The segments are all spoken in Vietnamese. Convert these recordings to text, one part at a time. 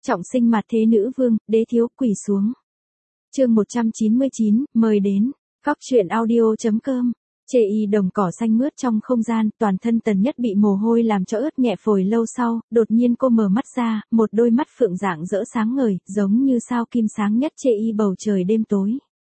Trọng sinh mặt thế nữ vương, đế thiếu quỳ xuống. Chương 199, mời đến. Góc truyện audio.com. Chê y đồng cỏ xanh mướt trong không gian, toàn thân Tần Nhất bị mồ hôi làm cho ướt nhẹ phổi lâu sau, đột nhiên cô mở mắt ra, một đôi mắt phượng rạng rỡ sáng ngời, giống như sao kim sáng nhất chê y bầu trời đêm tối.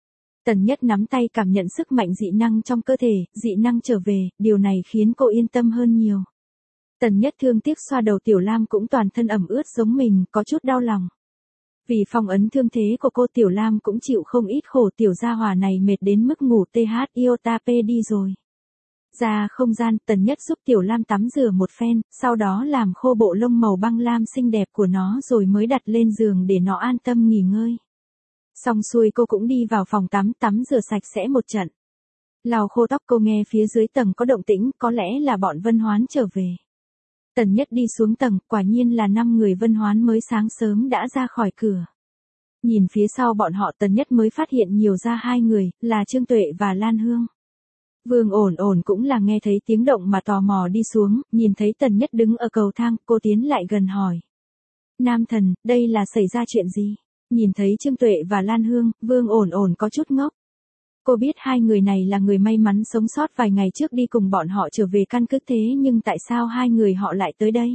Tần Nhất nắm tay cảm nhận sức mạnh dị năng trong cơ thể, dị năng trở về, điều này khiến cô yên tâm hơn nhiều. Tần Nhất thương tiếc xoa đầu Tiểu Lam cũng toàn thân ẩm ướt giống mình, có chút đau lòng. Vì phong ấn thương thế của cô, Tiểu Lam cũng chịu không ít khổ, tiểu gia hỏa này mệt đến mức ngủ iota đi rồi. Ra không gian, Tần Nhất giúp Tiểu Lam tắm rửa một phen, sau đó làm khô bộ lông màu băng lam xinh đẹp của nó rồi mới đặt lên giường để nó an tâm nghỉ ngơi. Xong xuôi cô cũng đi vào phòng tắm rửa sạch sẽ một trận. Lau khô tóc, cô nghe phía dưới tầng có động tĩnh, có lẽ là bọn Vân Hoán trở về. Tần Nhất đi xuống tầng, quả nhiên là 5 người Vân Hoán mới sáng sớm đã ra khỏi cửa. Nhìn phía sau bọn họ, Tần Nhất mới phát hiện nhiều ra 2 người, là Trương Tuệ và Lan Hương. Vương Ổn Ổn cũng là nghe thấy tiếng động mà tò mò đi xuống, nhìn thấy Tần Nhất đứng ở cầu thang, cô tiến lại gần hỏi. Nam thần, đây là xảy ra chuyện gì? Nhìn thấy Trương Tuệ và Lan Hương, Vương Ổn Ổn có chút ngốc. Cô biết 2 người này là người may mắn sống sót vài ngày trước đi cùng bọn họ trở về căn cứ, thế nhưng tại sao 2 người họ lại tới đây?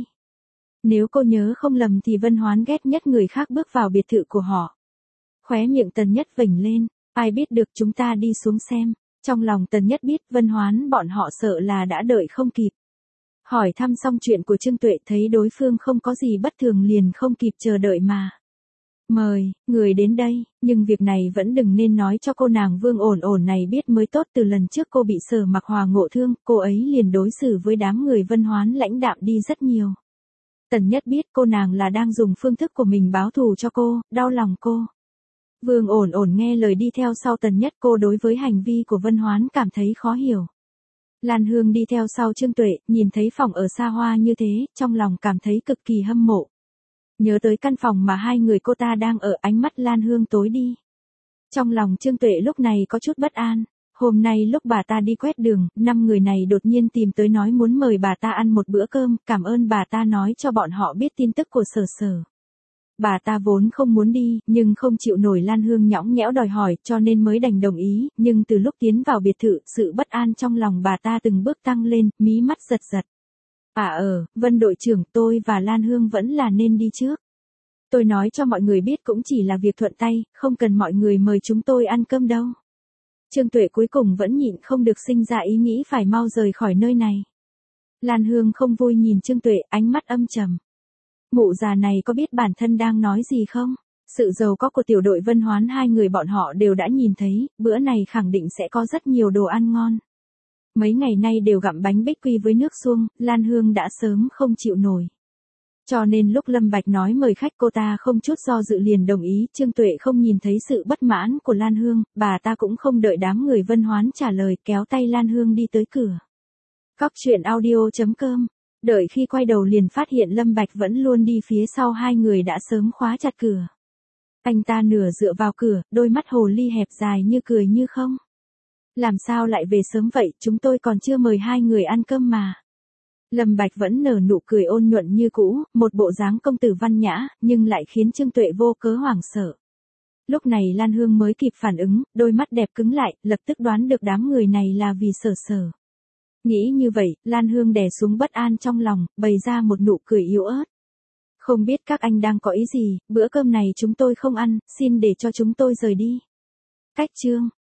Nếu cô nhớ không lầm thì Vân Hoán ghét nhất người khác bước vào biệt thự của họ. Khóe miệng Tần Nhất vểnh lên, ai biết được, chúng ta đi xuống xem. Trong lòng Tần Nhất biết Vân Hoán bọn họ sợ là đã đợi không kịp. Hỏi thăm xong chuyện của Trương Tuệ, thấy đối phương không có gì bất thường liền không kịp chờ đợi mà. Mời, người đến đây, nhưng việc này vẫn đừng nên nói cho cô nàng Vương Ổn Ổn này biết mới tốt. Từ lần trước cô bị Sở Mặc Hòa ngộ thương, cô ấy liền đối xử với đám người Vân Hoán lãnh đạm đi rất nhiều. Tần Nhất biết cô nàng là đang dùng phương thức của mình báo thù cho cô, đau lòng cô. Vương Ổn Ổn nghe lời đi theo sau Tần Nhất, cô đối với hành vi của Vân Hoán cảm thấy khó hiểu. Lan Hương đi theo sau Trương Tuệ, nhìn thấy phòng ở xa hoa như thế, trong lòng cảm thấy cực kỳ hâm mộ. Nhớ tới căn phòng mà 2 người cô ta đang ở, ánh mắt Lan Hương tối đi. Trong lòng Trương Tuệ lúc này có chút bất an. Hôm nay lúc bà ta đi quét đường, 5 người này đột nhiên tìm tới nói muốn mời bà ta ăn một bữa cơm, cảm ơn bà ta nói cho bọn họ biết tin tức của Sở Sở. Bà ta vốn không muốn đi, nhưng không chịu nổi Lan Hương nhõng nhẽo đòi hỏi, cho nên mới đành đồng ý, nhưng từ lúc tiến vào biệt thự, sự bất an trong lòng bà ta từng bước tăng lên, mí mắt giật giật. Vân đội trưởng, tôi và Lan Hương vẫn là nên đi trước. Tôi nói cho mọi người biết cũng chỉ là việc thuận tay, không cần mọi người mời chúng tôi ăn cơm đâu. Trương Tuệ cuối cùng vẫn nhịn không được sinh ra ý nghĩ phải mau rời khỏi nơi này. Lan Hương không vui nhìn Trương Tuệ, ánh mắt âm trầm. Mụ già này có biết bản thân đang nói gì không? Sự giàu có của tiểu đội Vân Hoán 2 người bọn họ đều đã nhìn thấy, bữa này khẳng định sẽ có rất nhiều đồ ăn ngon. Mấy ngày nay đều gặm bánh bích quy với nước suông, Lan Hương đã sớm không chịu nổi. Cho nên lúc Lâm Bạch nói mời khách, cô ta không chút do dự liền đồng ý. Trương Tuệ không nhìn thấy sự bất mãn của Lan Hương, bà ta cũng không đợi đám người Vân Hoán trả lời, kéo tay Lan Hương đi tới cửa. Góc truyện audio.com. Đợi khi quay đầu liền phát hiện Lâm Bạch vẫn luôn đi phía sau 2 người đã sớm khóa chặt cửa. Anh ta nửa dựa vào cửa, đôi mắt hồ ly hẹp dài như cười như không. Làm sao lại về sớm vậy, chúng tôi còn chưa mời 2 người ăn cơm mà. Lâm Bạch vẫn nở nụ cười ôn nhuận như cũ, một bộ dáng công tử văn nhã, nhưng lại khiến Trương Tuệ vô cớ hoảng sợ. Lúc này Lan Hương mới kịp phản ứng, đôi mắt đẹp cứng lại, lập tức đoán được đám người này là vì Sở Sở. Nghĩ như vậy, Lan Hương đè xuống bất an trong lòng, bày ra một nụ cười yếu ớt. Không biết các anh đang có ý gì, bữa cơm này chúng tôi không ăn, xin để cho chúng tôi rời đi. Cách chương.